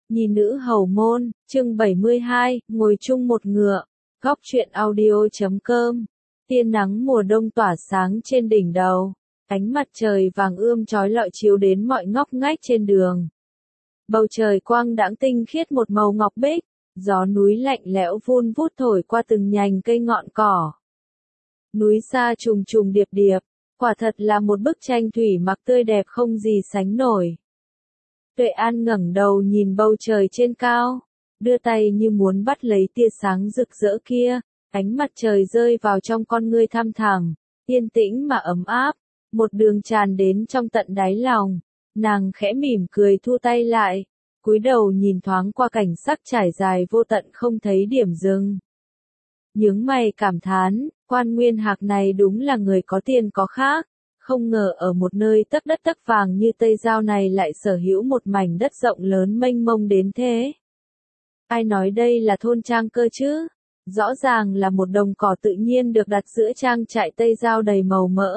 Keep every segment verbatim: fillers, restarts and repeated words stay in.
Nhi nữ hầu môn, chương bảy mươi hai, ngồi chung một ngựa. Góc truyện audio chấm com. Tia nắng mùa đông tỏa sáng trên đỉnh đầu. Ánh mặt trời vàng ươm chói lọi chiếu đến mọi ngóc ngách trên đường. Bầu trời quang đãng tinh khiết một màu ngọc bích. Gió núi lạnh lẽo vun vút thổi qua từng nhành cây ngọn cỏ. Núi xa trùng trùng điệp điệp. Quả thật là một bức tranh thủy mặc tươi đẹp không gì sánh nổi. Tuệ An ngẩng đầu nhìn bầu trời trên cao, đưa tay như muốn bắt lấy tia sáng rực rỡ kia, ánh mặt trời rơi vào trong con ngươi thăm thẳm, yên tĩnh mà ấm áp, một đường tràn đến trong tận đáy lòng. Nàng khẽ mỉm cười thu tay lại, cúi đầu nhìn thoáng qua cảnh sắc trải dài vô tận không thấy điểm dừng. Nhướng mày cảm thán, Quan Nguyên Hạc này đúng là người có tiền có khác. Không ngờ ở một nơi tấc đất tấc vàng như Tây Giao này lại sở hữu một mảnh đất rộng lớn mênh mông đến thế. Ai nói đây là thôn trang cơ chứ? Rõ ràng là một đồng cỏ tự nhiên được đặt giữa trang trại Tây Giao đầy màu mỡ.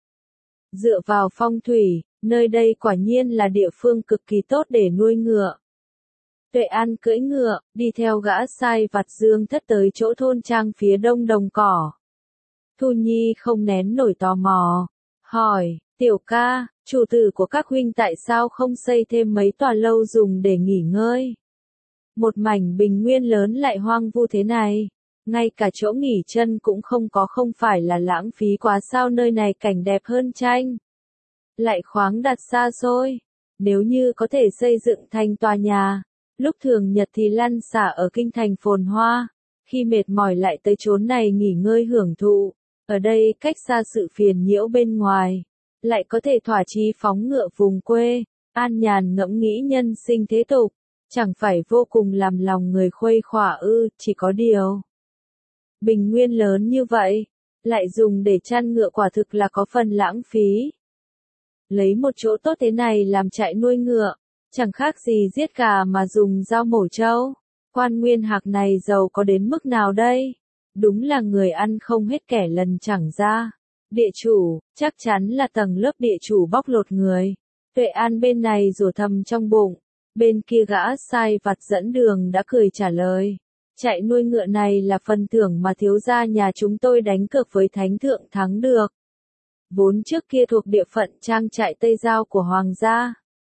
Dựa vào phong thủy, nơi đây quả nhiên là địa phương cực kỳ tốt để nuôi ngựa. Tuệ An cưỡi ngựa, đi theo gã sai vặt Dương Thất tới chỗ thôn trang phía đông đồng cỏ. Thu Nhi không nén nổi tò mò. Hỏi, tiểu ca, chủ tử của các huynh tại sao không xây thêm mấy tòa lâu dùng để nghỉ ngơi? Một mảnh bình nguyên lớn lại hoang vu thế này, ngay cả chỗ nghỉ chân cũng không có, không phải là lãng phí quá sao? Nơi này cảnh đẹp hơn tranh, lại khoáng đạt xa xôi. Nếu như có thể xây dựng thành tòa nhà, lúc thường nhật thì lăn xả ở kinh thành phồn hoa, khi mệt mỏi lại tới chốn này nghỉ ngơi hưởng thụ. Ở đây cách xa sự phiền nhiễu bên ngoài, lại có thể thỏa chí phóng ngựa vùng quê, an nhàn ngẫm nghĩ nhân sinh thế tục, chẳng phải vô cùng làm lòng người khuây khỏa ư? Chỉ có điều, bình nguyên lớn như vậy, lại dùng để chăn ngựa quả thực là có phần lãng phí. Lấy một chỗ tốt thế này làm trại nuôi ngựa, chẳng khác gì giết gà mà dùng dao mổ trâu. Quan Nguyên Hạc này giàu có đến mức nào đây? Đúng là người ăn không hết kẻ lần chẳng ra. Địa chủ, chắc chắn là tầng lớp địa chủ bóc lột người. Tuệ An bên này rủa thầm trong bụng, bên kia gã sai vặt dẫn đường đã cười trả lời. Trại nuôi ngựa này là phần thưởng mà thiếu gia nhà chúng tôi đánh cược với thánh thượng thắng được. Vốn trước kia thuộc địa phận trang trại Tây Giao của Hoàng gia.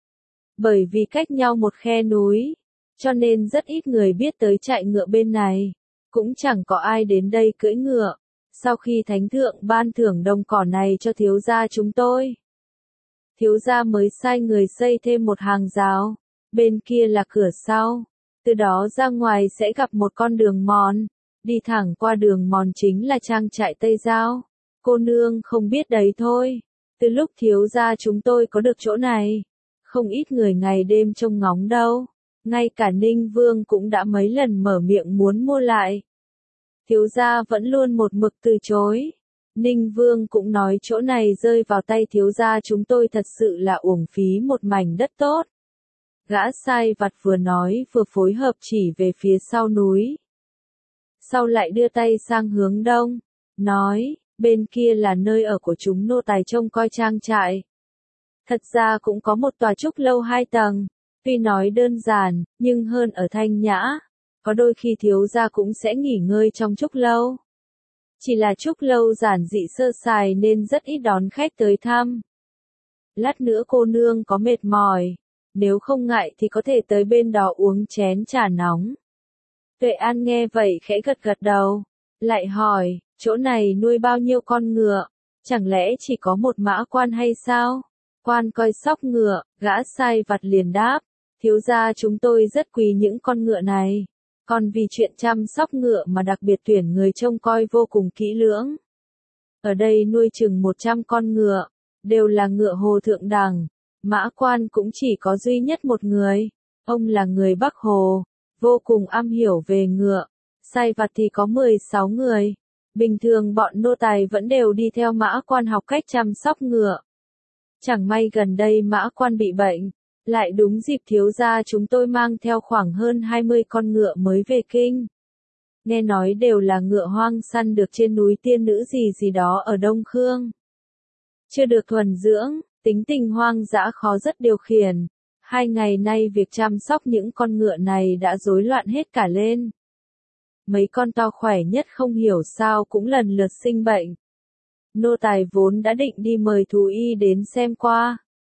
Bởi vì cách nhau một khe núi, cho nên rất ít người biết tới trại ngựa bên này. Cũng chẳng có ai đến đây cưỡi ngựa. Sau khi thánh thượng ban thưởng đồng cỏ này cho thiếu gia chúng tôi, thiếu gia mới sai người xây thêm một hàng rào, bên kia là cửa sau. Từ đó ra ngoài sẽ gặp một con đường mòn, đi thẳng qua đường mòn chính là trang trại Tây Giao. Cô nương không biết đấy thôi, từ lúc thiếu gia chúng tôi có được chỗ này, không ít người ngày đêm trông ngóng đâu. Ngay cả Ninh Vương cũng đã mấy lần mở miệng muốn mua lại. Thiếu gia vẫn luôn một mực từ chối. Ninh Vương cũng nói chỗ này rơi vào tay thiếu gia chúng tôi thật sự là uổng phí một mảnh đất tốt. Gã sai vặt vừa nói vừa phối hợp chỉ về phía sau núi. Sau lại đưa tay sang hướng đông, nói, bên kia là nơi ở của chúng nô tài trông coi trang trại. Thật ra cũng có một tòa trúc lâu hai tầng. Tuy nói đơn giản, nhưng hơn ở thanh nhã. Có đôi khi thiếu gia cũng sẽ nghỉ ngơi trong trúc lâu. Chỉ là trúc lâu giản dị sơ sài nên rất ít đón khách tới thăm. Lát nữa cô nương có mệt mỏi, nếu không ngại thì có thể tới bên đó uống chén trà nóng. Tuệ An nghe vậy khẽ gật gật đầu, lại hỏi, chỗ này nuôi bao nhiêu con ngựa? Chẳng lẽ chỉ có một mã quan hay sao? Quan coi sóc ngựa, gã sai vặt liền đáp. Thiếu gia chúng tôi rất quý những con ngựa này, còn vì chuyện chăm sóc ngựa mà đặc biệt tuyển người trông coi vô cùng kỹ lưỡng. Ở đây nuôi chừng một trăm con ngựa, đều là ngựa Hồ thượng đẳng. Mã quan cũng chỉ có duy nhất một người, ông là người Bắc Hồ, vô cùng am hiểu về ngựa. Sai vặt thì có mười sáu người, bình thường bọn nô tài vẫn đều đi theo mã quan học cách chăm sóc ngựa. Chẳng may gần đây mã quan bị bệnh. Lại đúng dịp thiếu gia chúng tôi mang theo khoảng hơn hai mươi con ngựa mới về kinh. Nghe nói đều là ngựa hoang săn được trên núi tiên nữ gì gì đó ở Đông Khương. Chưa được thuần dưỡng, tính tình hoang dã khó rất điều khiển. Hai ngày nay việc chăm sóc những con ngựa này đã rối loạn hết cả lên. Mấy con to khỏe nhất không hiểu sao cũng lần lượt sinh bệnh. Nô tài vốn đã định đi mời thú y đến xem qua.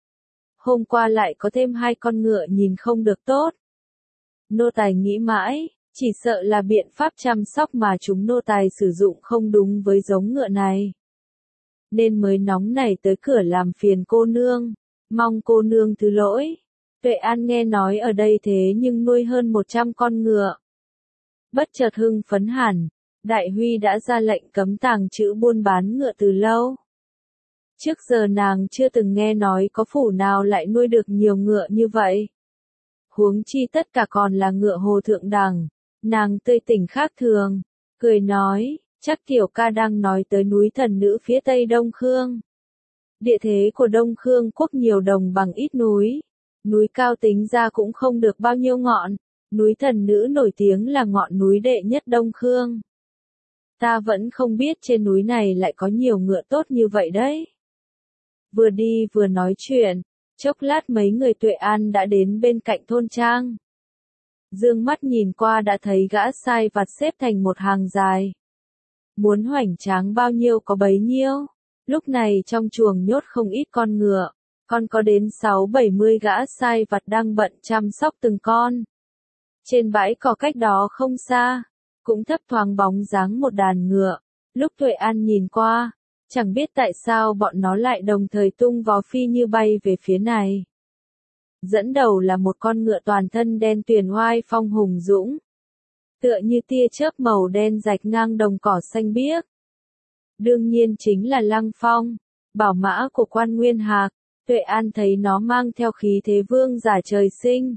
Hôm qua lại có thêm hai con ngựa nhìn không được tốt. Nô tài nghĩ mãi, chỉ sợ là biện pháp chăm sóc mà chúng nô tài sử dụng không đúng với giống ngựa này. Nên mới nóng nảy tới cửa làm phiền cô nương, mong cô nương thứ lỗi. Tuệ An nghe nói ở đây thế nhưng nuôi hơn một trăm con ngựa. Bất chợt hưng phấn hẳn, Đại Huy đã ra lệnh cấm tàng trữ buôn bán ngựa từ lâu. Trước giờ nàng chưa từng nghe nói có phủ nào lại nuôi được nhiều ngựa như vậy. Huống chi tất cả còn là ngựa hồ thượng đẳng, nàng tươi tỉnh khác thường, cười nói, chắc Tiểu ca đang nói tới núi thần nữ phía tây Đông Khương. Địa thế của Đông Khương quốc nhiều đồng bằng ít núi, núi cao tính ra cũng không được bao nhiêu ngọn, núi thần nữ nổi tiếng là ngọn núi đệ nhất Đông Khương. Ta vẫn không biết trên núi này lại có nhiều ngựa tốt như vậy đấy. Vừa đi vừa nói chuyện, chốc lát mấy người Tuệ An đã đến bên cạnh thôn trang. Dương mắt nhìn qua đã thấy gã sai vặt xếp thành một hàng dài. Muốn hoành tráng bao nhiêu có bấy nhiêu. Lúc này trong chuồng nhốt không ít con ngựa, còn có đến sáu bảy mươi gã sai vặt đang bận chăm sóc từng con. Trên bãi cỏ cách đó không xa, cũng thấp thoáng bóng dáng một đàn ngựa. Lúc Tuệ An nhìn qua, chẳng biết tại sao bọn nó lại đồng thời tung vó phi như bay về phía này. Dẫn đầu là một con ngựa toàn thân đen tuyền oai phong hùng dũng. Tựa như tia chớp màu đen rạch ngang đồng cỏ xanh biếc. Đương nhiên chính là Lăng Phong, bảo mã của Quan Nguyên Hạc. Tuệ An thấy nó mang theo khí thế vương giả trời sinh.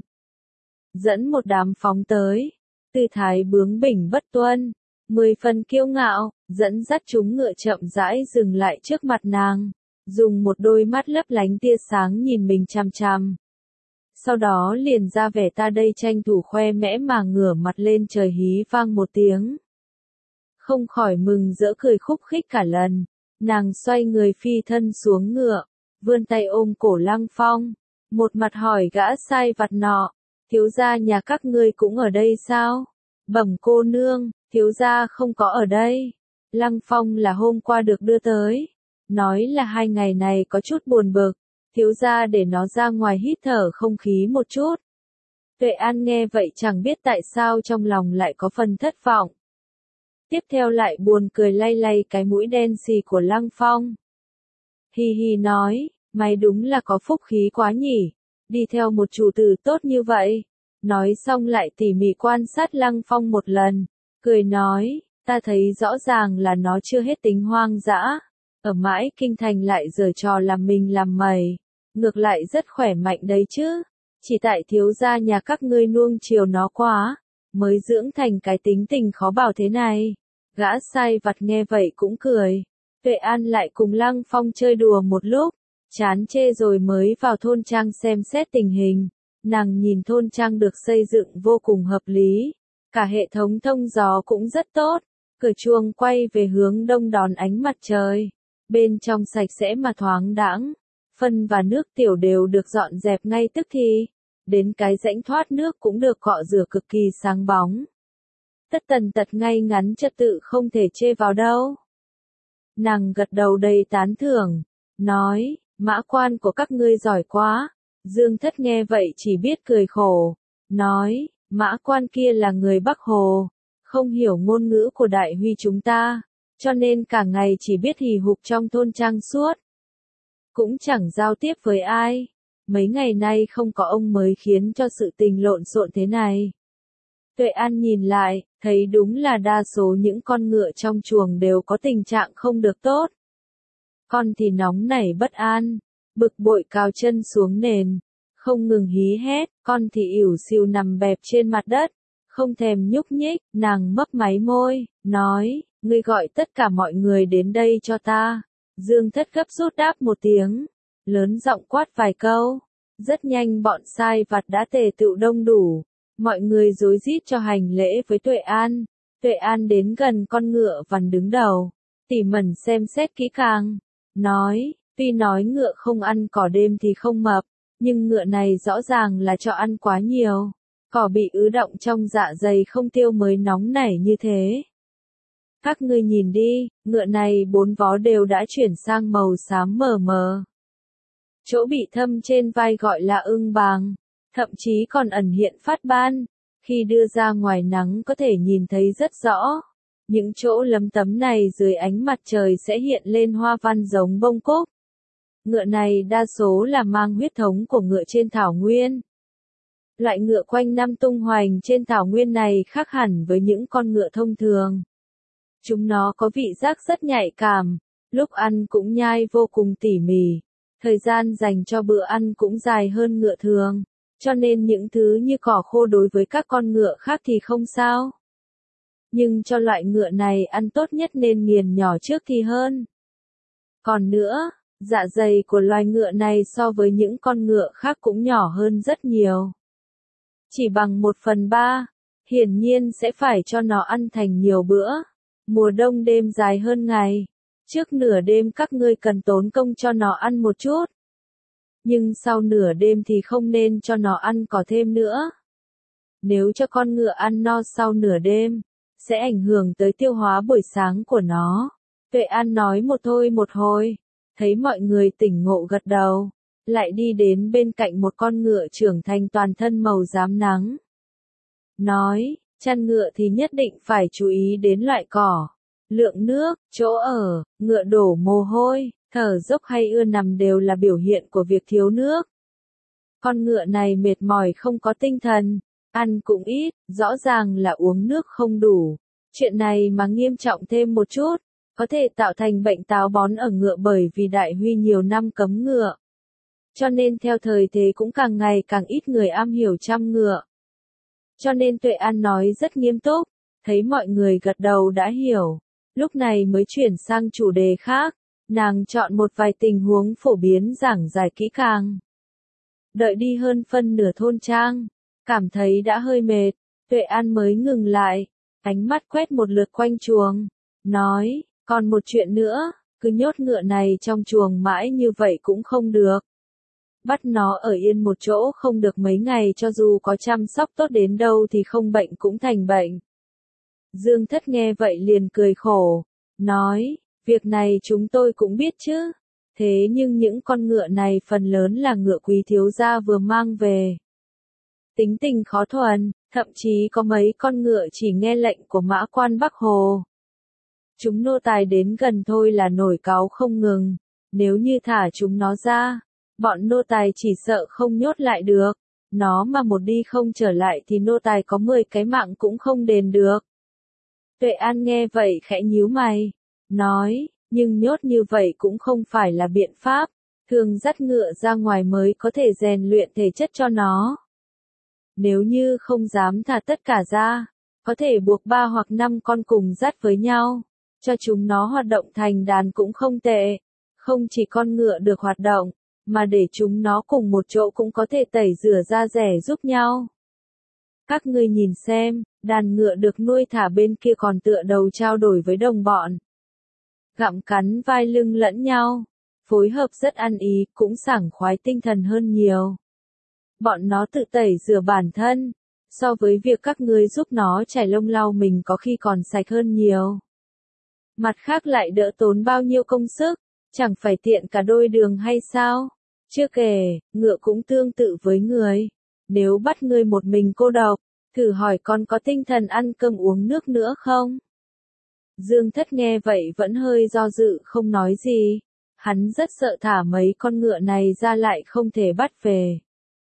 Dẫn một đám phóng tới, tư thái bướng bỉnh bất tuân, mười phần kiêu ngạo, dẫn dắt chúng ngựa chậm rãi dừng lại trước mặt nàng, dùng một đôi mắt lấp lánh tia sáng nhìn mình chằm chằm. Sau đó liền ra vẻ ta đây tranh thủ khoe mẽ mà ngửa mặt lên trời hí vang một tiếng. Không khỏi mừng rỡ cười khúc khích cả lần, nàng xoay người phi thân xuống ngựa, vươn tay ôm cổ Lăng Phong, một mặt hỏi gã sai vặt nọ, thiếu gia nhà các ngươi cũng ở đây sao? Bẩm cô nương, thiếu gia không có ở đây. Lăng Phong là hôm qua được đưa tới, nói là hai ngày này có chút buồn bực, thiếu gia để nó ra ngoài hít thở không khí một chút. Tuệ An nghe vậy chẳng biết tại sao trong lòng lại có phần thất vọng. Tiếp theo lại buồn cười lay lay cái mũi đen xì của Lăng Phong. Hi hi nói, mày đúng là có phúc khí quá nhỉ, đi theo một chủ tử tốt như vậy. Nói xong lại tỉ mỉ quan sát Lăng Phong một lần, cười nói, ta thấy rõ ràng là nó chưa hết tính hoang dã, ở mãi kinh thành lại giở trò làm mình làm mày, ngược lại rất khỏe mạnh đấy chứ, chỉ tại thiếu gia nhà các ngươi nuông chiều nó quá, mới dưỡng thành cái tính tình khó bảo thế này. Gã sai vặt nghe vậy cũng cười, Tuệ An lại cùng Lăng Phong chơi đùa một lúc, chán chê rồi mới vào thôn trang xem xét tình hình. Nàng nhìn thôn trang được xây dựng vô cùng hợp lý, cả hệ thống thông gió cũng rất tốt, cửa chuông quay về hướng đông đón ánh mặt trời, bên trong sạch sẽ mà thoáng đãng, phân và nước tiểu đều được dọn dẹp ngay tức thì, đến cái rãnh thoát nước cũng được cọ rửa cực kỳ sáng bóng. Tất tần tật ngay ngắn trật tự không thể chê vào đâu. Nàng gật đầu đầy tán thưởng, nói, mã quan của các ngươi giỏi quá. Dương Thất nghe vậy chỉ biết cười khổ, nói, mã quan kia là người Bắc Hồ, không hiểu ngôn ngữ của Đại Huy chúng ta, cho nên cả ngày chỉ biết hì hục trong thôn trang suốt. Cũng chẳng giao tiếp với ai, mấy ngày nay không có ông mới khiến cho sự tình lộn xộn thế này. Tuệ An nhìn lại, thấy đúng là đa số những con ngựa trong chuồng đều có tình trạng không được tốt. Con thì nóng nảy bất an, bực bội cào chân xuống nền, không ngừng hí hét, con thì ỉu xìu nằm bẹp trên mặt đất, không thèm nhúc nhích, nàng mấp máy môi, nói, ngươi gọi tất cả mọi người đến đây cho ta. Dương Thất gấp rút đáp một tiếng, lớn giọng quát vài câu, rất nhanh bọn sai vặt đã tề tựu đông đủ, mọi người rối rít cho hành lễ với Tuệ An. Tuệ An đến gần con ngựa vằn đứng đầu, tỉ mẩn xem xét kỹ càng, nói, tuy nói ngựa không ăn cỏ đêm thì không mập, Nhưng ngựa này rõ ràng là cho ăn quá nhiều. Cỏ bị ứ động trong dạ dày không tiêu mới nóng nảy như thế. Các ngươi nhìn đi, ngựa này bốn vó đều đã chuyển sang màu xám mờ mờ. Chỗ bị thâm trên vai gọi là ưng bàng, thậm chí còn ẩn hiện phát ban. Khi đưa ra ngoài nắng có thể nhìn thấy rất rõ. Những chỗ lấm tấm này dưới ánh mặt trời sẽ hiện lên hoa văn giống bông cúc. Ngựa này đa số là mang huyết thống của ngựa trên thảo nguyên. Loại ngựa quanh năm tung hoành trên thảo nguyên này khác hẳn với những con ngựa thông thường. Chúng nó có vị giác rất nhạy cảm, lúc ăn cũng nhai vô cùng tỉ mỉ. Thời gian dành cho bữa ăn cũng dài hơn ngựa thường, cho nên những thứ như cỏ khô đối với các con ngựa khác thì không sao. Nhưng cho loại ngựa này ăn tốt nhất nên nghiền nhỏ trước thì hơn. Còn nữa, dạ dày của loài ngựa này so với những con ngựa khác cũng nhỏ hơn rất nhiều. Chỉ bằng một phần ba, hiển nhiên sẽ phải cho nó ăn thành nhiều bữa. Mùa đông đêm dài hơn ngày. Trước nửa đêm các ngươi cần tốn công cho nó ăn một chút. Nhưng sau nửa đêm thì không nên cho nó ăn cỏ thêm nữa. Nếu cho con ngựa ăn no sau nửa đêm, sẽ ảnh hưởng tới tiêu hóa buổi sáng của nó. Tuệ An nói một thôi một hồi, thấy mọi người tỉnh ngộ gật đầu, lại đi đến bên cạnh một con ngựa trưởng thành toàn thân màu rám nắng. Nói, chăn ngựa thì nhất định phải chú ý đến loại cỏ, lượng nước, chỗ ở, ngựa đổ mồ hôi, thở dốc hay ưa nằm đều là biểu hiện của việc thiếu nước. Con ngựa này mệt mỏi không có tinh thần, ăn cũng ít, rõ ràng là uống nước không đủ. Chuyện này mà nghiêm trọng thêm một chút, có thể tạo thành bệnh táo bón ở ngựa bởi vì Đại Huy nhiều năm cấm ngựa. Cho nên theo thời thế cũng càng ngày càng ít người am hiểu chăm ngựa. Cho nên Tuệ An nói rất nghiêm túc, thấy mọi người gật đầu đã hiểu. Lúc này mới chuyển sang chủ đề khác, nàng chọn một vài tình huống phổ biến giảng giải kỹ càng. Đợi đi hơn phân nửa thôn trang, cảm thấy đã hơi mệt, Tuệ An mới ngừng lại, ánh mắt quét một lượt quanh chuồng, nói, còn một chuyện nữa, cứ nhốt ngựa này trong chuồng mãi như vậy cũng không được. Bắt nó ở yên một chỗ không được mấy ngày cho dù có chăm sóc tốt đến đâu thì không bệnh cũng thành bệnh. Dương Thất nghe vậy liền cười khổ, nói, việc này chúng tôi cũng biết chứ, thế nhưng những con ngựa này phần lớn là ngựa quý thiếu gia vừa mang về. Tính tình khó thuần, thậm chí có mấy con ngựa chỉ nghe lệnh của mã quan Bắc Hồ. Chúng nô tài đến gần thôi là nổi cáu không ngừng, nếu như thả chúng nó ra, bọn nô tài chỉ sợ không nhốt lại được, nó mà một đi không trở lại thì nô tài có mười cái mạng cũng không đền được. Tuệ An nghe vậy khẽ nhíu mày, nói, nhưng nhốt như vậy cũng không phải là biện pháp, thường dắt ngựa ra ngoài mới có thể rèn luyện thể chất cho nó. Nếu như không dám thả tất cả ra, có thể buộc ba hoặc năm con cùng dắt với nhau, cho chúng nó hoạt động thành đàn cũng không tệ, không chỉ con ngựa được hoạt động, mà để chúng nó cùng một chỗ cũng có thể tẩy rửa da rẻ giúp nhau. Các ngươi nhìn xem, đàn ngựa được nuôi thả bên kia còn tựa đầu trao đổi với đồng bọn. Gặm cắn vai lưng lẫn nhau, phối hợp rất ăn ý, cũng sảng khoái tinh thần hơn nhiều. Bọn nó tự tẩy rửa bản thân, so với việc các ngươi giúp nó chải lông lau mình có khi còn sạch hơn nhiều. Mặt khác lại đỡ tốn bao nhiêu công sức, chẳng phải tiện cả đôi đường hay sao? Chưa kể, ngựa cũng tương tự với người. Nếu bắt ngươi một mình cô độc, thử hỏi con có tinh thần ăn cơm uống nước nữa không? Dương Thất nghe vậy vẫn hơi do dự không nói gì. Hắn rất sợ thả mấy con ngựa này ra lại không thể bắt về.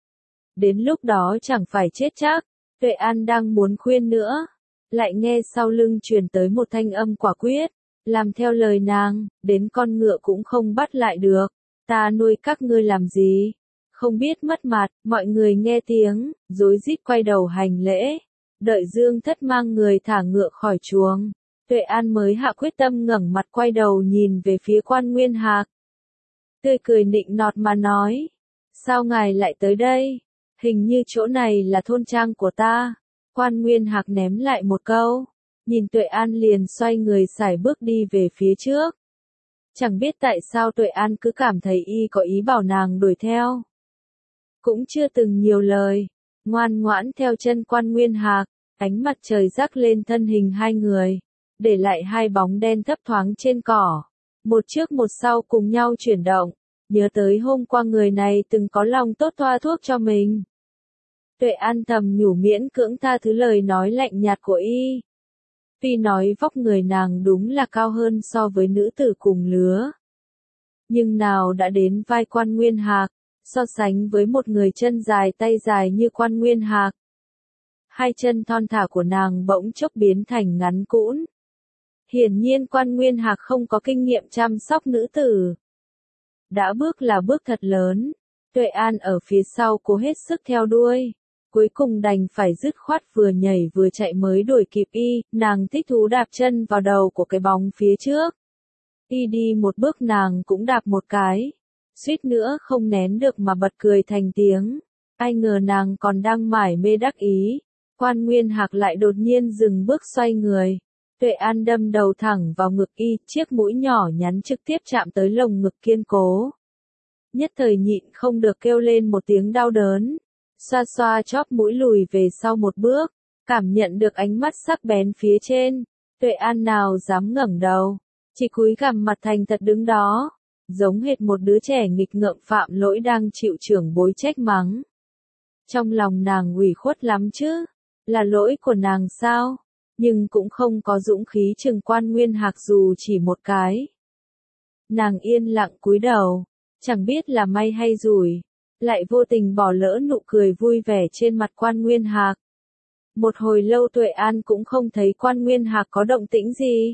Đến lúc đó chẳng phải chết chắc. Tuệ An đang muốn khuyên nữa, lại nghe sau lưng truyền tới một thanh âm quả quyết, làm theo lời nàng, đến con ngựa cũng không bắt lại được, ta nuôi các ngươi làm gì, không biết mất mặt. Mọi người nghe tiếng, rối rít quay đầu hành lễ, đợi Dương Thất mang người thả ngựa khỏi chuồng, Tuệ An mới hạ quyết tâm ngẩng mặt quay đầu nhìn về phía Quan Nguyên Hạc. Tươi cười nịnh nọt mà nói, sao ngài lại tới đây? Hình như chỗ này là thôn trang của ta. Quan Nguyên Hạc ném lại một câu, nhìn Tuệ An liền xoay người sải bước đi về phía trước. Chẳng biết tại sao Tuệ An cứ cảm thấy y có ý bảo nàng đuổi theo. cũng chưa từng nhiều lời, ngoan ngoãn theo chân Quan Nguyên Hạc, ánh mặt trời rắc lên thân hình hai người, để lại hai bóng đen thấp thoáng trên cỏ, một trước một sau cùng nhau chuyển động, nhớ tới hôm qua người này từng có lòng tốt thoa thuốc cho mình. Tuệ An thầm nhủ miễn cưỡng tha thứ lời nói lạnh nhạt của y. Tuy nói vóc người nàng đúng là cao hơn so với nữ tử cùng lứa, nhưng nào đã đến vai Quan Nguyên Hạc, so sánh với một người chân dài tay dài như Quan Nguyên Hạc. Hai chân thon thả của nàng bỗng chốc biến thành ngắn cũn. Hiển nhiên Quan Nguyên Hạc không có kinh nghiệm chăm sóc nữ tử. Đã bước là bước thật lớn, Tuệ An ở phía sau cố hết sức theo đuôi. Cuối cùng đành phải dứt khoát vừa nhảy vừa chạy mới đuổi kịp y, nàng thích thú đạp chân vào đầu của cái bóng phía trước. Y đi một bước nàng cũng đạp một cái, suýt nữa không nén được mà bật cười thành tiếng. Ai ngờ nàng còn đang mải mê đắc ý, Quan Nguyên Hạc lại đột nhiên dừng bước xoay người. Tuệ An đâm đầu thẳng vào ngực y, chiếc mũi nhỏ nhắn trực tiếp chạm tới lồng ngực kiên cố. Nhất thời nhịn không được kêu lên một tiếng đau đớn. Xoa xoa chóp mũi lùi về sau một bước, cảm nhận được ánh mắt sắc bén phía trên, Tuệ An nào dám ngẩng đầu, chỉ cúi gằm mặt thành thật đứng đó, giống hệt một đứa trẻ nghịch ngợm phạm lỗi đang chịu trưởng bối trách mắng. Trong lòng nàng ủy khuất lắm chứ, là lỗi của nàng sao, nhưng cũng không có dũng khí trừng Quan Nguyên Hạc dù chỉ một cái. Nàng yên lặng cúi đầu, chẳng biết là may hay rủi, lại vô tình bỏ lỡ nụ cười vui vẻ trên mặt Quan Nguyên Hạc. Một hồi lâu Tuệ An cũng không thấy Quan Nguyên Hạc có động tĩnh gì.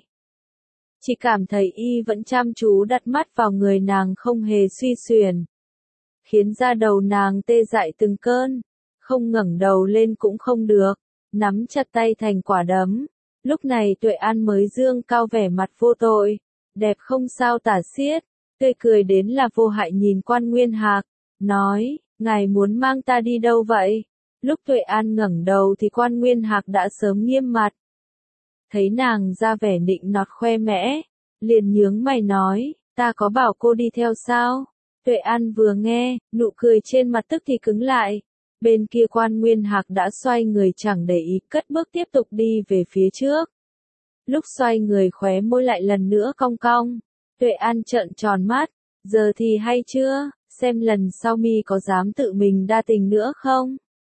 Chỉ cảm thấy y vẫn chăm chú đặt mắt vào người nàng không hề suy xuyển. Khiến da đầu nàng tê dại từng cơn, không ngẩng đầu lên cũng không được, nắm chặt tay thành quả đấm. Lúc này Tuệ An mới dương cao vẻ mặt vô tội, đẹp không sao tả xiết, tươi cười đến là vô hại nhìn Quan Nguyên Hạc. Nói, ngài muốn mang ta đi đâu vậy? Lúc Tuệ An ngẩng đầu thì Quan Nguyên Hạc đã sớm nghiêm mặt. Thấy nàng ra vẻ nịnh nọt khoe mẽ, liền nhướng mày nói, ta có bảo cô đi theo sao? Tuệ An vừa nghe, nụ cười trên mặt tức thì cứng lại. Bên kia Quan Nguyên Hạc đã xoay người chẳng để ý, cất bước tiếp tục đi về phía trước. Lúc xoay người khóe môi lại lần nữa cong cong. Tuệ An trợn tròn mắt, giờ thì hay chưa? Xem lần sau mi có dám tự mình đa tình nữa không?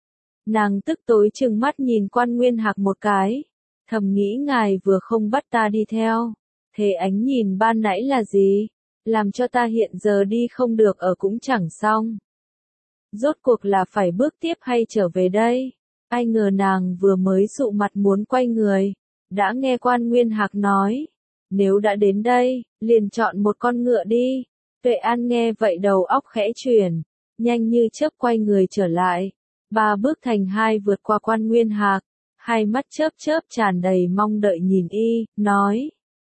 Nàng tức tối trừng mắt nhìn Quan Nguyên Hạc một cái, thầm nghĩ ngài vừa không bắt ta đi theo, thế ánh nhìn ban nãy là gì? Làm cho ta hiện giờ đi không được ở cũng chẳng xong. Rốt cuộc là phải bước tiếp hay trở về đây? Ai ngờ nàng vừa mới sụ mặt muốn quay người, đã nghe Quan Nguyên Hạc nói, nếu đã đến đây, liền chọn một con ngựa đi. Tuệ An nghe vậy đầu óc khẽ chuyển, nhanh như chớp quay người trở lại, ba bước thành hai vượt qua Quan Nguyên Hạc, hai mắt chớp chớp tràn đầy mong đợi nhìn y, nói: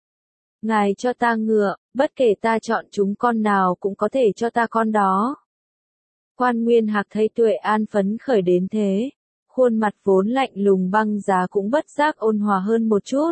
Ngài cho ta ngựa, bất kể ta chọn chúng con nào cũng có thể cho ta con đó. Quan Nguyên Hạc thấy Tuệ An phấn khởi đến thế, khuôn mặt vốn lạnh lùng băng giá cũng bất giác ôn hòa hơn một chút.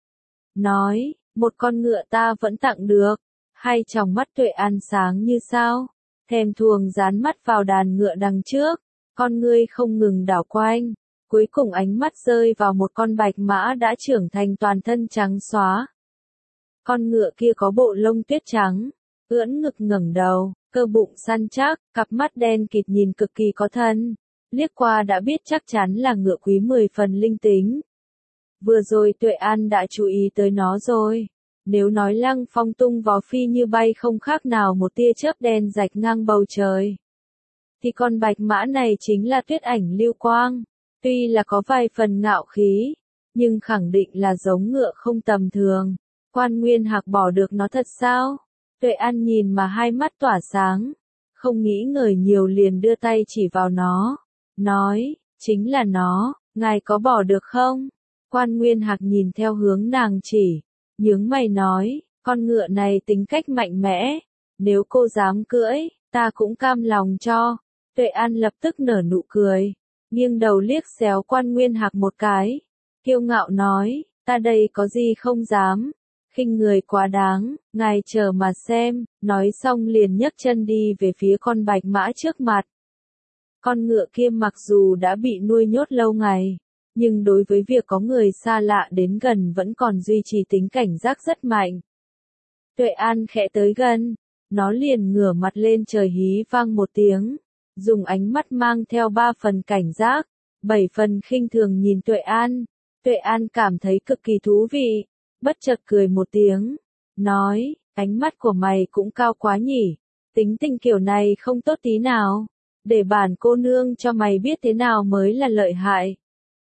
Nói, một con ngựa ta vẫn tặng được. Hai tròng mắt Tuệ An sáng như sao, thèm thuồng dán mắt vào đàn ngựa đằng trước, con ngươi không ngừng đảo quanh, cuối cùng ánh mắt rơi vào một con bạch mã đã trưởng thành toàn thân trắng xóa. Con ngựa kia có bộ lông tuyết trắng, ưỡn ngực ngẩng đầu, cơ bụng săn chắc, cặp mắt đen kịt nhìn cực kỳ có thân, liếc qua đã biết chắc chắn là ngựa quý mười phần linh tính. Vừa rồi Tuệ An đã chú ý tới nó rồi. Nếu nói Lăng Phong tung vó phi như bay không khác nào một tia chớp đen rạch ngang bầu trời, thì con bạch mã này chính là Tuyết Ảnh Lưu Quang. Tuy là có vài phần ngạo khí, nhưng khẳng định là giống ngựa không tầm thường. Quan Nguyên Hạc bỏ được nó thật sao? Tuệ An nhìn mà hai mắt tỏa sáng, không nghĩ ngợi nhiều liền đưa tay chỉ vào nó, nói, chính là nó, ngài có bỏ được không? Quan Nguyên Hạc nhìn theo hướng nàng chỉ, nhướng mày nói, con ngựa này tính cách mạnh mẽ, nếu cô dám cưỡi, ta cũng cam lòng cho. Tuệ An lập tức nở nụ cười, nghiêng đầu liếc xéo Quan Nguyên Hạc một cái, kiêu ngạo nói, ta đây có gì không dám, khinh người quá đáng, ngài chờ mà xem, nói xong liền nhấc chân đi về phía con bạch mã trước mặt. Con ngựa kia mặc dù đã bị nuôi nhốt lâu ngày, nhưng đối với việc có người xa lạ đến gần vẫn còn duy trì tính cảnh giác rất mạnh. Tuệ An khẽ tới gần, nó liền ngửa mặt lên trời hí vang một tiếng, dùng ánh mắt mang theo ba phần cảnh giác, bảy phần khinh thường nhìn Tuệ An. Tuệ An cảm thấy cực kỳ thú vị, bất chợt cười một tiếng, nói, ánh mắt của mày cũng cao quá nhỉ, tính tình kiểu này không tốt tí nào, để bản cô nương cho mày biết thế nào mới là lợi hại.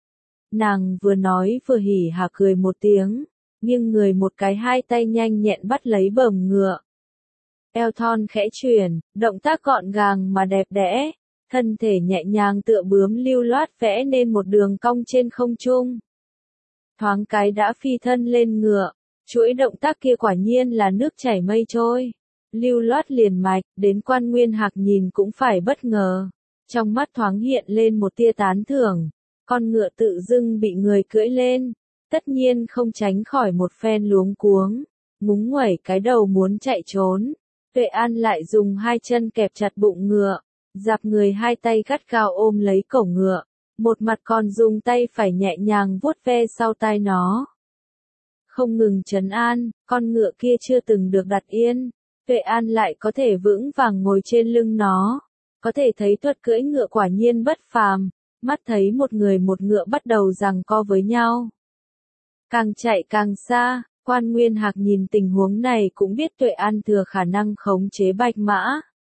Nàng vừa nói vừa hỉ hả cười một tiếng, nghiêng người một cái hai tay nhanh nhẹn bắt lấy bờm ngựa. Eo thon khẽ chuyển, động tác gọn gàng mà đẹp đẽ, thân thể nhẹ nhàng tựa bướm lưu loát vẽ nên một đường cong trên không trung. Thoáng cái đã phi thân lên ngựa, chuỗi động tác kia quả nhiên là nước chảy mây trôi, lưu loát liền mạch, đến Quan Nguyên Hạc nhìn cũng phải bất ngờ, trong mắt thoáng hiện lên một tia tán thưởng, con ngựa tự dưng bị người cưỡi lên, tất nhiên không tránh khỏi một phen luống cuống, ngúng nguẩy cái đầu muốn chạy trốn. Tuệ An lại dùng hai chân kẹp chặt bụng ngựa, dạp người hai tay gắt gao ôm lấy cổ ngựa, một mặt còn dùng tay phải nhẹ nhàng vuốt ve sau tai nó. Không ngừng trấn an, con ngựa kia chưa từng được đặt yên, Tuệ An lại có thể vững vàng ngồi trên lưng nó, có thể thấy thuật cưỡi ngựa quả nhiên bất phàm, mắt thấy một người một ngựa bắt đầu giằng co với nhau. Càng chạy càng xa, Quan Nguyên Hạc nhìn tình huống này cũng biết Tuệ An thừa khả năng khống chế bạch mã.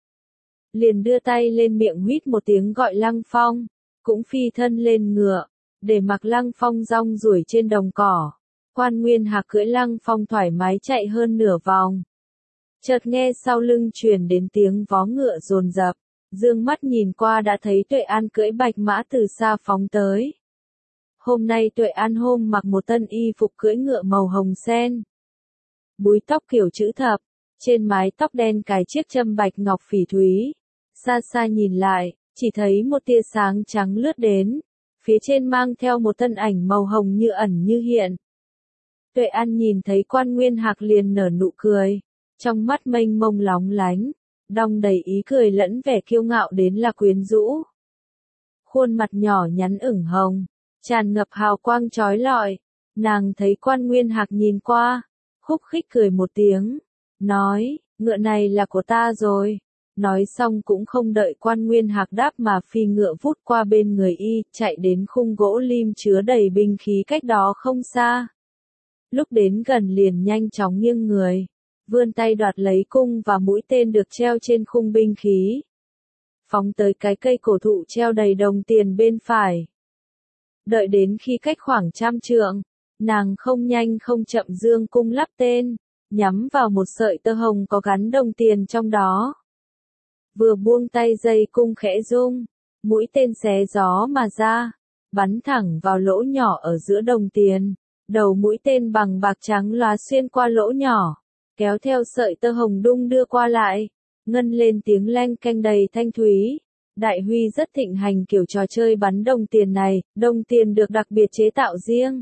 Liền đưa tay lên miệng huýt một tiếng gọi Lăng Phong, cũng phi thân lên ngựa, để mặc Lăng Phong rong ruổi trên đồng cỏ. Quan Nguyên Hạc cưỡi Lăng Phong thoải mái chạy hơn nửa vòng. Chợt nghe sau lưng truyền đến tiếng vó ngựa dồn dập, dương mắt nhìn qua đã thấy Tuệ An cưỡi bạch mã từ xa phóng tới. Hôm nay Tuệ An hôm mặc một tân y phục cưỡi ngựa màu hồng sen. Búi tóc kiểu chữ thập, trên mái tóc đen cài chiếc châm bạch ngọc phỉ thúy. Xa xa nhìn lại, chỉ thấy một tia sáng trắng lướt đến, phía trên mang theo một thân ảnh màu hồng như ẩn như hiện. Tuệ An nhìn thấy Quan Nguyên Hạc liền nở nụ cười, trong mắt mênh mông lóng lánh, đong đầy ý cười lẫn vẻ kiêu ngạo đến là quyến rũ. Khuôn mặt nhỏ nhắn ửng hồng, tràn ngập hào quang chói lọi, nàng thấy Quan Nguyên Hạc nhìn qua, khúc khích cười một tiếng, nói, ngựa này là của ta rồi. Nói xong cũng không đợi Quan Nguyên Hạc đáp mà phi ngựa vút qua bên người y, chạy đến khung gỗ lim chứa đầy binh khí cách đó không xa. Lúc đến gần liền nhanh chóng nghiêng người, vươn tay đoạt lấy cung và mũi tên được treo trên khung binh khí. Phóng tới cái cây cổ thụ treo đầy đồng tiền bên phải. Đợi đến khi cách khoảng trăm trượng, nàng không nhanh không chậm dương cung lắp tên, nhắm vào một sợi tơ hồng có gắn đồng tiền trong đó. Vừa buông tay dây cung khẽ rung, mũi tên xé gió mà ra, bắn thẳng vào lỗ nhỏ ở giữa đồng tiền, đầu mũi tên bằng bạc trắng lóa xuyên qua lỗ nhỏ, kéo theo sợi tơ hồng đung đưa qua lại, ngân lên tiếng leng keng đầy thanh thúy. Đại Huy rất thịnh hành kiểu trò chơi bắn đồng tiền này, đồng tiền được đặc biệt chế tạo riêng.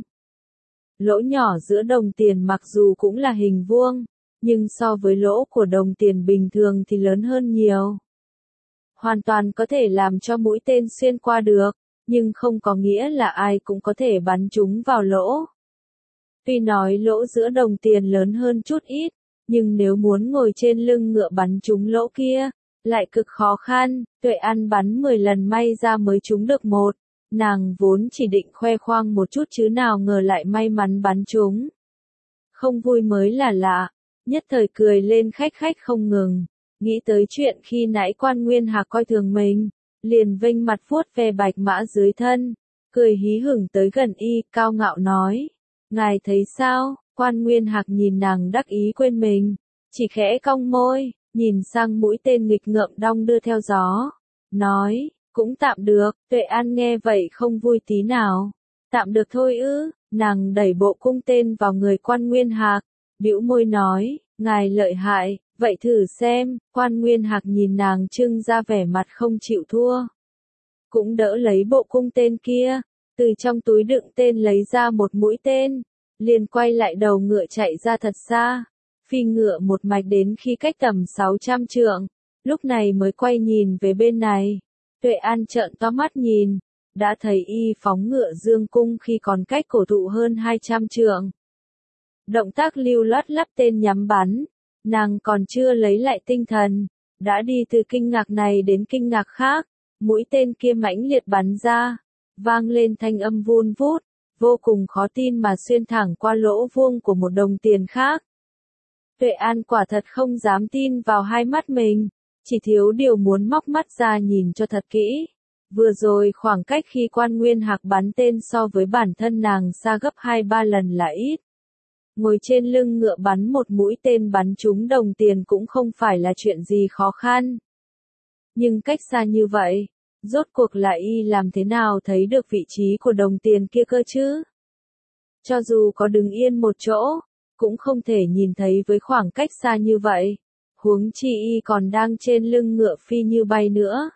Lỗ nhỏ giữa đồng tiền mặc dù cũng là hình vuông, nhưng so với lỗ của đồng tiền bình thường thì lớn hơn nhiều. Hoàn toàn có thể làm cho mũi tên xuyên qua được, nhưng không có nghĩa là ai cũng có thể bắn chúng vào lỗ. Tuy nói lỗ giữa đồng tiền lớn hơn chút ít, nhưng nếu muốn ngồi trên lưng ngựa bắn trúng lỗ kia, lại cực khó khăn. Tuệ An bắn mười lần may ra mới trúng được một, nàng vốn chỉ định khoe khoang một chút chứ nào ngờ lại may mắn bắn trúng. Không vui mới là lạ, nhất thời cười lên khách khách không ngừng, nghĩ tới chuyện khi nãy Quan Nguyên Hạc coi thường mình, liền vênh mặt vuốt ve bạch mã dưới thân, cười hí hửng tới gần y, cao ngạo nói, ngài thấy sao? Quan Nguyên Hạc nhìn nàng đắc ý quên mình, chỉ khẽ cong môi, nhìn sang mũi tên nghịch ngợm đong đưa theo gió, nói, cũng tạm được. Tuệ An nghe vậy không vui tí nào, tạm được thôi ư? Nàng đẩy bộ cung tên vào người Quan Nguyên Hạc, bĩu môi nói, ngài lợi hại, vậy thử xem. Quan Nguyên Hạc nhìn nàng trưng ra vẻ mặt không chịu thua, cũng đỡ lấy bộ cung tên kia, từ trong túi đựng tên lấy ra một mũi tên, liền quay lại đầu ngựa chạy ra thật xa, phi ngựa một mạch đến khi cách tầm sáu trăm trượng, lúc này mới quay nhìn về bên này. Tuệ An trợn to mắt nhìn, đã thấy y phóng ngựa dương cung khi còn cách cổ thụ hơn hai trăm trượng. Động tác lưu loát lắp tên nhắm bắn, nàng còn chưa lấy lại tinh thần, đã đi từ kinh ngạc này đến kinh ngạc khác, mũi tên kia mãnh liệt bắn ra, vang lên thanh âm vun vút, vô cùng khó tin mà xuyên thẳng qua lỗ vuông của một đồng tiền khác. Tuệ An quả thật không dám tin vào hai mắt mình, chỉ thiếu điều muốn móc mắt ra nhìn cho thật kỹ. Vừa rồi khoảng cách khi Quan Nguyên Hạc bắn tên so với bản thân nàng xa gấp hai ba lần là ít. Ngồi trên lưng ngựa bắn một mũi tên bắn trúng đồng tiền cũng không phải là chuyện gì khó khăn. Nhưng cách xa như vậy, rốt cuộc là y làm thế nào thấy được vị trí của đồng tiền kia cơ chứ? Cho dù có đứng yên một chỗ, cũng không thể nhìn thấy với khoảng cách xa như vậy, huống chi y còn đang trên lưng ngựa phi như bay nữa.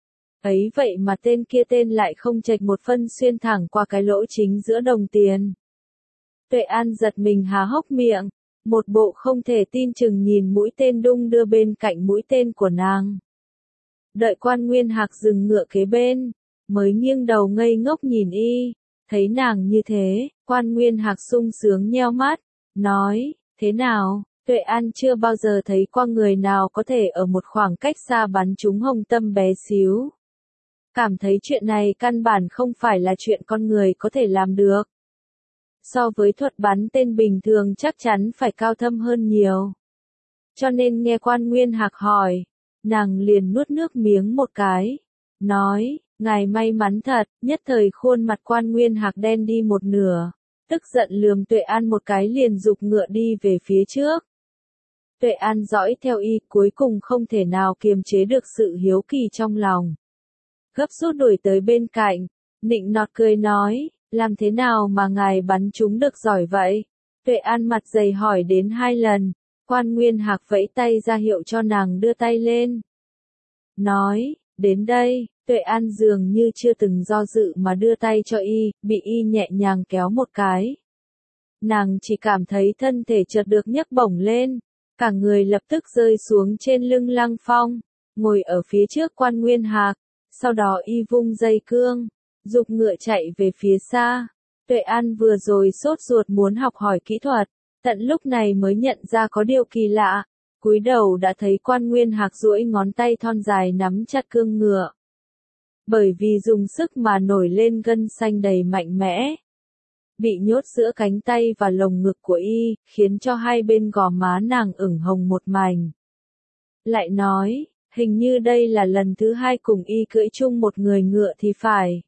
Ấy vậy mà tên kia tên lại không chệch một phân xuyên thẳng qua cái lỗ chính giữa đồng tiền. Tuệ An giật mình há hốc miệng, một bộ không thể tin chừng nhìn mũi tên đung đưa bên cạnh mũi tên của nàng. Đợi Quan Nguyên Hạc dừng ngựa kế bên, mới nghiêng đầu ngây ngốc nhìn y, thấy nàng như thế, Quan Nguyên Hạc sung sướng nheo mắt, nói, thế nào, Tuệ An chưa bao giờ thấy qua người nào có thể ở một khoảng cách xa bắn trúng hồng tâm bé xíu. Cảm thấy chuyện này căn bản không phải là chuyện con người có thể làm được. So với thuật bắn tên bình thường chắc chắn phải cao thâm hơn nhiều. Cho nên nghe Quan Nguyên Hạc hỏi, nàng liền nuốt nước miếng một cái, nói, ngài may mắn thật, nhất thời khuôn mặt Quan Nguyên Hạc đen đi một nửa, tức giận lườm Tuệ An một cái liền giục ngựa đi về phía trước. Tuệ An dõi theo y, cuối cùng không thể nào kiềm chế được sự hiếu kỳ trong lòng. Gấp rút đuổi tới bên cạnh, nịnh nọt cười nói, làm thế nào mà ngài bắn chúng được giỏi vậy? Tuệ An mặt dày hỏi đến hai lần, Quan Nguyên Hạc vẫy tay ra hiệu cho nàng đưa tay lên. Nói, đến đây, Tuệ An dường như chưa từng do dự mà đưa tay cho y, bị y nhẹ nhàng kéo một cái. Nàng chỉ cảm thấy thân thể chợt được nhấc bổng lên, cả người lập tức rơi xuống trên lưng Lăng Phong, ngồi ở phía trước Quan Nguyên Hạc, sau đó y vung dây cương, giục ngựa chạy về phía xa. Tuệ An vừa rồi sốt ruột muốn học hỏi kỹ thuật, tận lúc này mới nhận ra có điều kỳ lạ, cúi đầu đã thấy Quan Nguyên Hạc duỗi ngón tay thon dài nắm chặt cương ngựa. Bởi vì dùng sức mà nổi lên gân xanh đầy mạnh mẽ, bị nhốt giữa cánh tay và lồng ngực của y, khiến cho hai bên gò má nàng ửng hồng một mảnh. Lại nói, hình như đây là lần thứ hai cùng y cưỡi chung một người ngựa thì phải.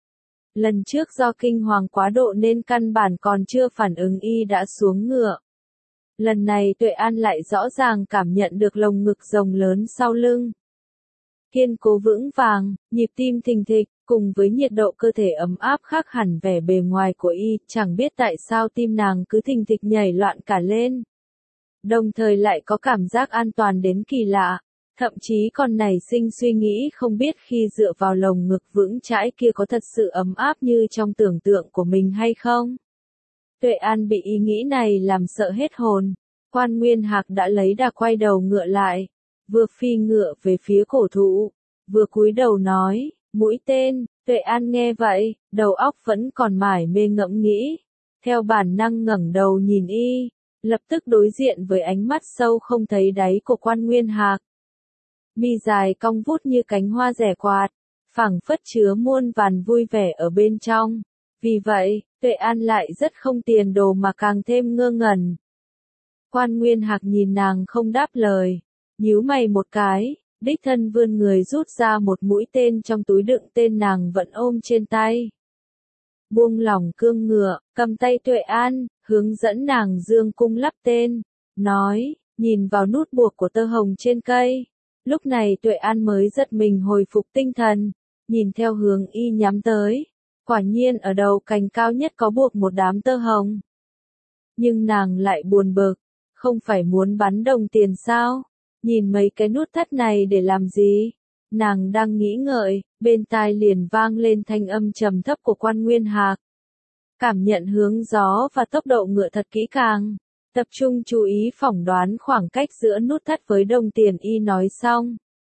Lần trước do kinh hoàng quá độ nên căn bản còn chưa phản ứng y đã xuống ngựa. Lần này Tuệ An lại rõ ràng cảm nhận được lồng ngực rồng lớn sau lưng. Kiên cố vững vàng, nhịp tim thình thịch, cùng với nhiệt độ cơ thể ấm áp khác hẳn vẻ bề ngoài của y, chẳng biết tại sao tim nàng cứ thình thịch nhảy loạn cả lên. Đồng thời lại có cảm giác an toàn đến kỳ lạ, thậm chí còn nảy sinh suy nghĩ không biết khi dựa vào lồng ngực vững chãi kia có thật sự ấm áp như trong tưởng tượng của mình hay không. Tuệ An bị ý nghĩ này làm sợ hết hồn, Quan Nguyên Hạc đã lấy đà quay đầu ngựa lại, vừa phi ngựa về phía cổ thụ, vừa cúi đầu nói, mũi tên. Tuệ An nghe vậy, đầu óc vẫn còn mải mê ngẫm nghĩ, theo bản năng ngẩng đầu nhìn y, lập tức đối diện với ánh mắt sâu không thấy đáy của Quan Nguyên Hạc. Mi dài cong vút như cánh hoa rẻ quạt, phảng phất chứa muôn vàn vui vẻ ở bên trong. Vì vậy, Tuệ An lại rất không tiền đồ mà càng thêm ngơ ngẩn. Quan Nguyên Hạc nhìn nàng không đáp lời, nhíu mày một cái, đích thân vươn người rút ra một mũi tên trong túi đựng tên nàng vẫn ôm trên tay. Buông lỏng cương ngựa, cầm tay Tuệ An, hướng dẫn nàng dương cung lắp tên, nói, nhìn vào nút buộc của tơ hồng trên cây. Lúc này Tuệ An mới giật mình hồi phục tinh thần, nhìn theo hướng y nhắm tới. Quả nhiên ở đầu cành cao nhất có buộc một đám tơ hồng. Nhưng nàng lại buồn bực, không phải muốn bắn đồng tiền sao? Nhìn mấy cái nút thắt này để làm gì? Nàng đang nghĩ ngợi, bên tai liền vang lên thanh âm trầm thấp của Quan Nguyên Hạc. Cảm nhận hướng gió và tốc độ ngựa thật kỹ càng, tập trung chú ý phỏng đoán khoảng cách giữa nút thắt với đồng tiền y nói xong.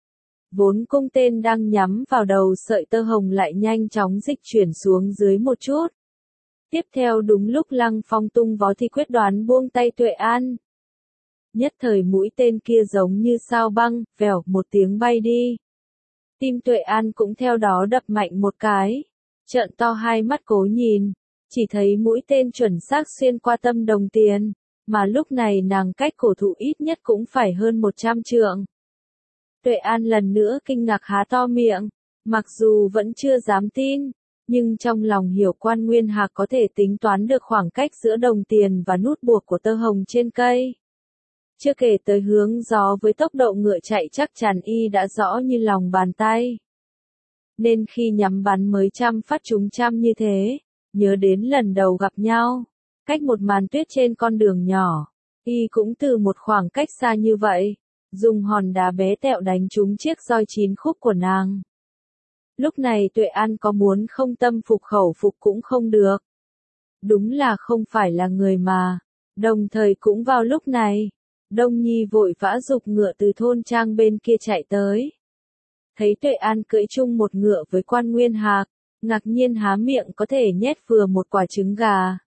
vốn cung tên đang nhắm vào đầu sợi tơ hồng lại nhanh chóng dịch chuyển xuống dưới một chút. Tiếp theo đúng lúc Lăng Phong tung vó thì quyết đoán buông tay Tuệ An. Nhất thời mũi tên kia giống như sao băng, vèo một tiếng bay đi. Tim Tuệ An cũng theo đó đập mạnh một cái, trợn to hai mắt cố nhìn, chỉ thấy mũi tên chuẩn xác xuyên qua tâm đồng tiền, mà lúc này nàng cách cổ thụ ít nhất cũng phải hơn một trăm trượng. Tuệ An lần nữa kinh ngạc há to miệng, mặc dù vẫn chưa dám tin, nhưng trong lòng hiểu Quan Nguyên Hạc có thể tính toán được khoảng cách giữa đồng tiền và nút buộc của tơ hồng trên cây. Chưa kể tới hướng gió với tốc độ ngựa chạy chắc chắn y đã rõ như lòng bàn tay. Nên khi nhắm bắn mới trăm phát trúng trăm như thế, nhớ đến lần đầu gặp nhau, cách một màn tuyết trên con đường nhỏ, y cũng từ một khoảng cách xa như vậy, dùng hòn đá bé tẹo đánh trúng chiếc roi chín khúc của nàng. Lúc này Tuệ An có muốn không tâm phục khẩu phục cũng không được. Đúng là không phải là người mà. Đồng thời cũng vào lúc này, Đông Nhi vội vã giục ngựa từ thôn trang bên kia chạy tới. Thấy Tuệ An cưỡi chung một ngựa với Quan Nguyên Hạc, ngạc nhiên há miệng có thể nhét vừa một quả trứng gà.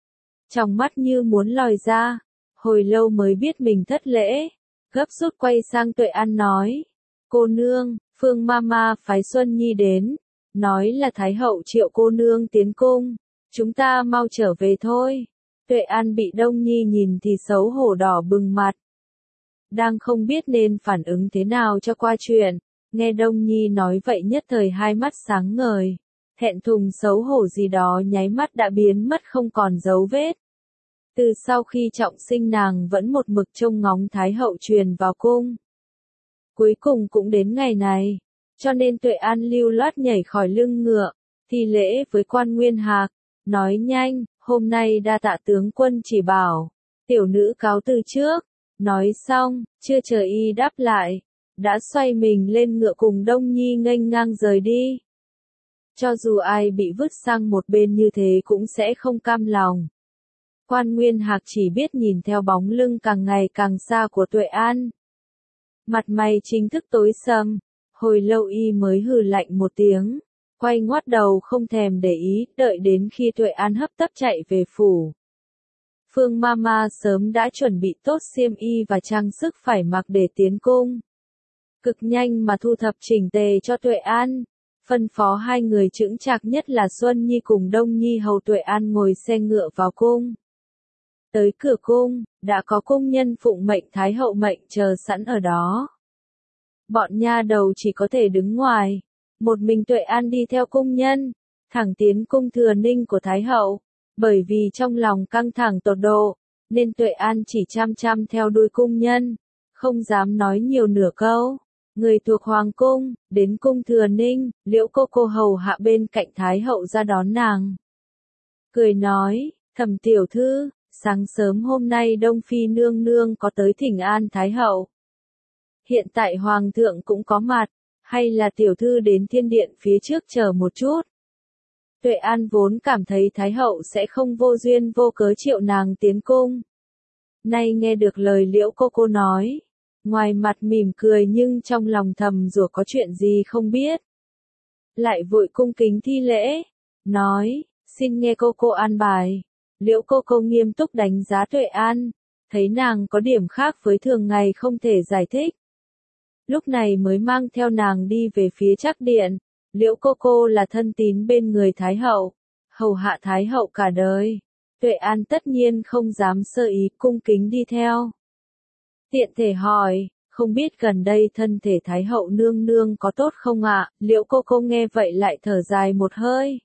Trong mắt như muốn lòi ra, hồi lâu mới biết mình thất lễ, gấp rút quay sang Tuệ An nói, cô nương, Phương Mama phái Xuân Nhi đến, nói là Thái hậu triệu cô nương tiến cung, chúng ta mau trở về thôi. Tuệ An bị Đông Nhi nhìn thì xấu hổ đỏ bừng mặt. Đang không biết nên phản ứng thế nào cho qua chuyện, nghe Đông Nhi nói vậy nhất thời hai mắt sáng ngời, thẹn thùng xấu hổ gì đó nháy mắt đã biến mất không còn dấu vết. Từ sau khi trọng sinh nàng vẫn một mực trông ngóng Thái hậu truyền vào cung. Cuối cùng cũng đến ngày này, cho nên Tuệ An lưu loát nhảy khỏi lưng ngựa, thi lễ với Quan Nguyên Hạc, nói nhanh, hôm nay đa tạ tướng quân chỉ bảo, tiểu nữ cáo từ trước. Nói xong, chưa chờ y đáp lại, đã xoay mình lên ngựa cùng Đông Nhi nghênh ngang rời đi. Cho dù ai bị vứt sang một bên như thế cũng sẽ không cam lòng. Quan Nguyên Hạc chỉ biết nhìn theo bóng lưng càng ngày càng xa của Tuệ An. Mặt mày chính thức tối sầm, hồi lâu y mới hừ lạnh một tiếng, quay ngoắt đầu không thèm để ý, đợi đến khi Tuệ An hấp tấp chạy về phủ. Phương Mama sớm đã chuẩn bị tốt xiêm y và trang sức phải mặc để tiến cung. Cực nhanh mà thu thập chỉnh tề cho Tuệ An, phân phó hai người chững chạc nhất là Xuân Nhi cùng Đông Nhi hầu Tuệ An ngồi xe ngựa vào cung. Tới cửa cung, đã có cung nhân phụng mệnh Thái hậu mệnh chờ sẵn ở đó. Bọn nha đầu chỉ có thể đứng ngoài, một mình Tuệ An đi theo cung nhân, thẳng tiến cung Thừa Ninh của Thái hậu. Bởi vì trong lòng căng thẳng tột độ, nên Tuệ An chỉ chăm chăm theo đuôi cung nhân, không dám nói nhiều nửa câu. Người thuộc Hoàng cung, đến cung Thừa Ninh, Liễu cô cô hầu hạ bên cạnh Thái hậu ra đón nàng. Cười nói, Thẩm tiểu thư, sáng sớm hôm nay Đông Phi nương nương có tới thỉnh an Thái hậu. Hiện tại Hoàng thượng cũng có mặt, hay là tiểu thư đến thiên điện phía trước chờ một chút. Tuệ An vốn cảm thấy Thái hậu sẽ không vô duyên vô cớ triệu nàng tiến cung. Nay nghe được lời Liễu cô cô nói, ngoài mặt mỉm cười nhưng trong lòng thầm rủa có chuyện gì không biết. Lại vội cung kính thi lễ, nói, xin nghe cô cô an bài. Liễu cô cô nghiêm túc đánh giá Tuệ An, thấy nàng có điểm khác với thường ngày không thể giải thích. Lúc này mới mang theo nàng đi về phía Trác điện. Liễu cô cô là thân tín bên người Thái hậu, hầu hạ Thái hậu cả đời. Tuệ An tất nhiên không dám sơ ý cung kính đi theo. Tiện thể hỏi, không biết gần đây thân thể Thái hậu nương nương có tốt không ạ? Liễu cô cô nghe vậy lại thở dài một hơi.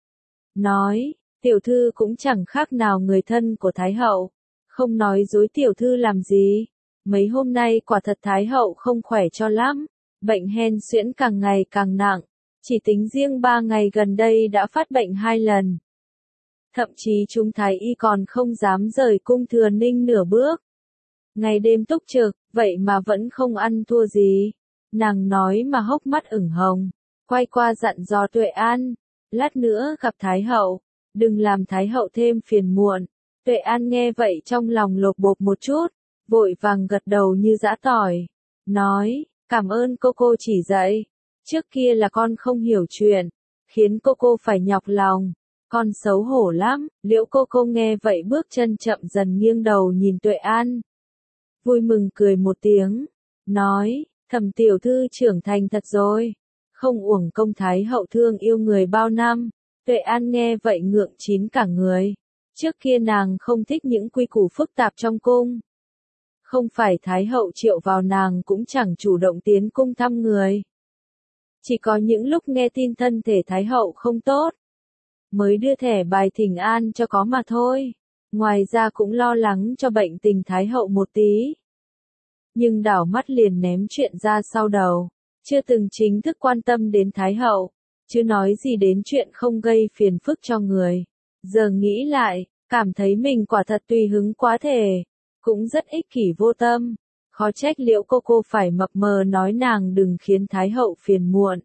Nói, tiểu thư cũng chẳng khác nào người thân của Thái hậu, không nói dối tiểu thư làm gì. Mấy hôm nay quả thật Thái hậu không khỏe cho lắm, bệnh hen suyễn càng ngày càng nặng. Chỉ tính riêng ba ngày gần đây đã phát bệnh hai lần. Thậm chí chúng thái y còn không dám rời cung Thừa Ninh nửa bước. Ngày đêm túc trực, vậy mà vẫn không ăn thua gì. Nàng nói mà hốc mắt ửng hồng, quay qua dặn dò Tuệ An, lát nữa gặp Thái hậu, đừng làm Thái hậu thêm phiền muộn. Tuệ An nghe vậy trong lòng lột bột một chút, vội vàng gật đầu như giã tỏi, nói, Cảm ơn cô cô chỉ dạy. Trước kia là con không hiểu chuyện, khiến cô cô phải nhọc lòng. Con xấu hổ lắm. Liễu cô cô nghe vậy bước chân chậm dần nghiêng đầu nhìn Tuệ An. Vui mừng cười một tiếng. Nói, Thẩm tiểu thư trưởng thành thật rồi. Không uổng công Thái hậu thương yêu người bao năm. Tuệ An nghe vậy ngượng chín cả người. Trước kia nàng không thích những quy củ phức tạp trong cung. Không phải Thái hậu triệu vào nàng cũng chẳng chủ động tiến cung thăm người. Chỉ có những lúc nghe tin thân thể Thái hậu không tốt, mới đưa thẻ bài thỉnh an cho có mà thôi. Ngoài ra cũng lo lắng cho bệnh tình Thái hậu một tí. Nhưng đảo mắt liền ném chuyện ra sau đầu. Chưa từng chính thức quan tâm đến Thái hậu. Chứ nói gì đến chuyện không gây phiền phức cho người. Giờ nghĩ lại, cảm thấy mình quả thật tùy hứng quá thể. Cũng rất ích kỷ vô tâm. Khó trách Liễu cô cô phải mập mờ nói nàng đừng khiến Thái hậu phiền muộn.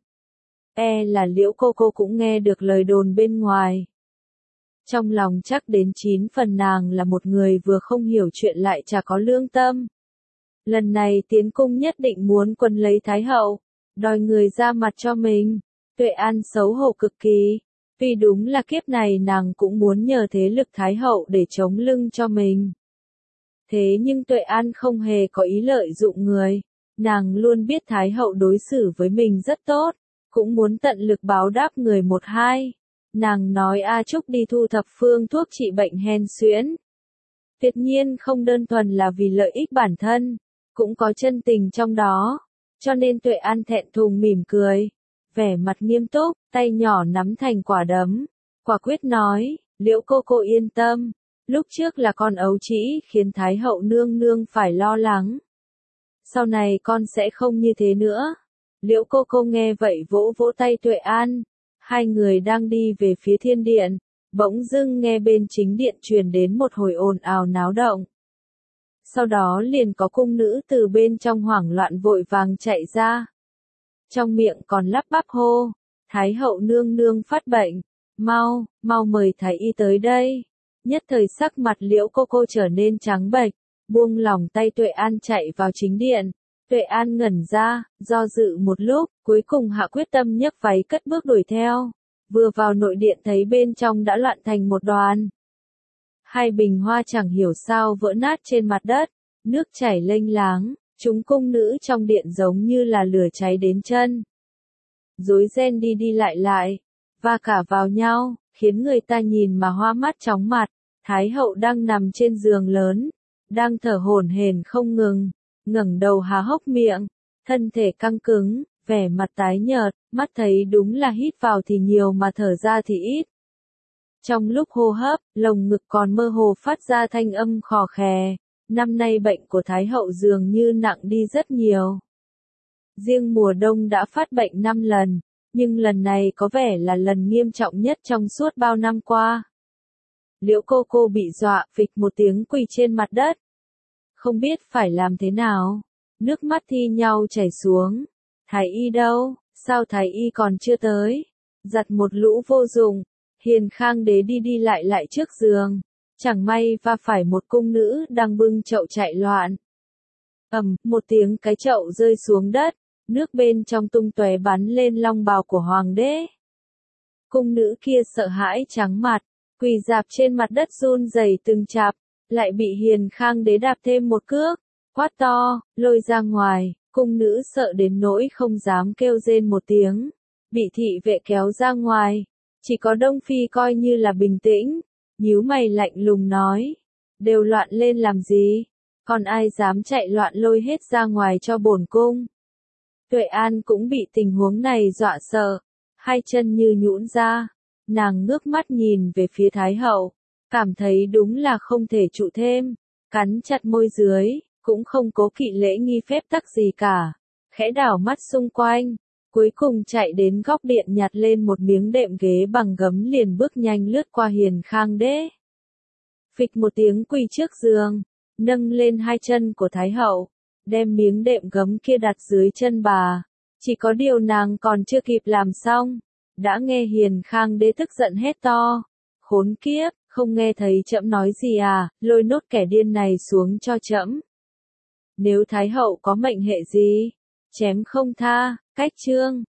E là Liễu cô cô cũng nghe được lời đồn bên ngoài. Trong lòng chắc đến chín phần nàng là một người vừa không hiểu chuyện lại chả có lương tâm. Lần này tiến cung nhất định muốn quân lấy Thái hậu, đòi người ra mặt cho mình. Tuệ An xấu hổ cực kỳ. Vì đúng là kiếp này nàng cũng muốn nhờ thế lực Thái hậu để chống lưng cho mình. Thế nhưng Tuệ An không hề có ý lợi dụng người. Nàng luôn biết Thái hậu đối xử với mình rất tốt, cũng muốn tận lực báo đáp người một hai. Nàng nói A Trúc đi thu thập phương thuốc trị bệnh hen suyễn. Tuyệt nhiên không đơn thuần là vì lợi ích bản thân, cũng có chân tình trong đó. Cho nên Tuệ An thẹn thùng mỉm cười, vẻ mặt nghiêm túc, tay nhỏ nắm thành quả đấm. Quả quyết nói, Liễu cô cô yên tâm. Lúc trước là con ấu trĩ khiến Thái hậu nương nương phải lo lắng. Sau này con sẽ không như thế nữa. Liễu cô cô nghe vậy vỗ vỗ tay Tuệ An. Hai người đang đi về phía thiên điện. Bỗng dưng nghe bên chính điện truyền đến một hồi ồn ào náo động. Sau đó liền có cung nữ từ bên trong hoảng loạn vội vàng chạy ra. Trong miệng còn lắp bắp hô. Thái hậu nương nương phát bệnh. Mau, mau mời thái y tới đây. Nhất thời sắc mặt Liễu cô cô trở nên trắng bệch, buông lỏng tay Tuệ An chạy vào chính điện. Tuệ An ngẩn ra, do dự một lúc, cuối cùng hạ quyết tâm nhấc váy cất bước đuổi theo. Vừa vào nội điện thấy bên trong đã loạn thành một đoàn. Hai bình hoa chẳng hiểu sao vỡ nát trên mặt đất, nước chảy lênh láng, chúng cung nữ trong điện giống như là lửa cháy đến chân. Rối ren đi đi lại lại, va cả vào nhau, khiến người ta nhìn mà hoa mắt chóng mặt. Thái hậu đang nằm trên giường lớn, đang thở hổn hển không ngừng, ngẩng đầu há hốc miệng, thân thể căng cứng, vẻ mặt tái nhợt, mắt thấy đúng là hít vào thì nhiều mà thở ra thì ít. Trong lúc hô hấp, lồng ngực còn mơ hồ phát ra thanh âm khò khè. Năm nay bệnh của Thái hậu dường như nặng đi rất nhiều. Riêng mùa đông đã phát bệnh năm lần, nhưng lần này có vẻ là lần nghiêm trọng nhất trong suốt bao năm qua. Liễu cô cô bị dọa phịch một tiếng quỳ trên mặt đất. Không biết phải làm thế nào. Nước mắt thi nhau chảy xuống. Thái y đâu? Sao thái y còn chưa tới? Giặt một lũ vô dụng. Hiền Khang đế đi đi lại lại trước giường. Chẳng may va phải một cung nữ đang bưng chậu chạy loạn. Ầm, một tiếng cái chậu rơi xuống đất. Nước bên trong tung tóe bắn lên long bào của hoàng đế. Cung nữ kia sợ hãi trắng mặt, quỳ rạp trên mặt đất run rẩy từng chạp, lại bị Hiền Khang đế đạp thêm một cước, quát to, lôi ra ngoài. Cung nữ sợ đến nỗi không dám kêu rên một tiếng, bị thị vệ kéo ra ngoài. Chỉ có Đông Phi coi như là bình tĩnh, nhíu mày lạnh lùng nói, đều loạn lên làm gì, còn ai dám chạy loạn lôi hết ra ngoài cho bổn cung. Tuệ An cũng bị tình huống này dọa sợ, hai chân như nhũn ra, nàng ngước mắt nhìn về phía Thái hậu, cảm thấy đúng là không thể trụ thêm, cắn chặt môi dưới, cũng không cố kỵ lễ nghi phép tắc gì cả, khẽ đảo mắt xung quanh, cuối cùng chạy đến góc điện nhặt lên một miếng đệm ghế bằng gấm liền bước nhanh lướt qua Hiền Khang đế. Phịch một tiếng quỳ trước giường, nâng lên hai chân của Thái hậu, đem miếng đệm gấm kia đặt dưới chân bà. Chỉ có điều nàng còn chưa kịp làm xong, đã nghe Hiền Khang đế tức giận hét to, khốn kiếp, không nghe thấy trẫm nói gì à, lôi nốt kẻ điên này xuống cho trẫm. Nếu Thái hậu có mệnh hệ gì, chém không tha, cách chương.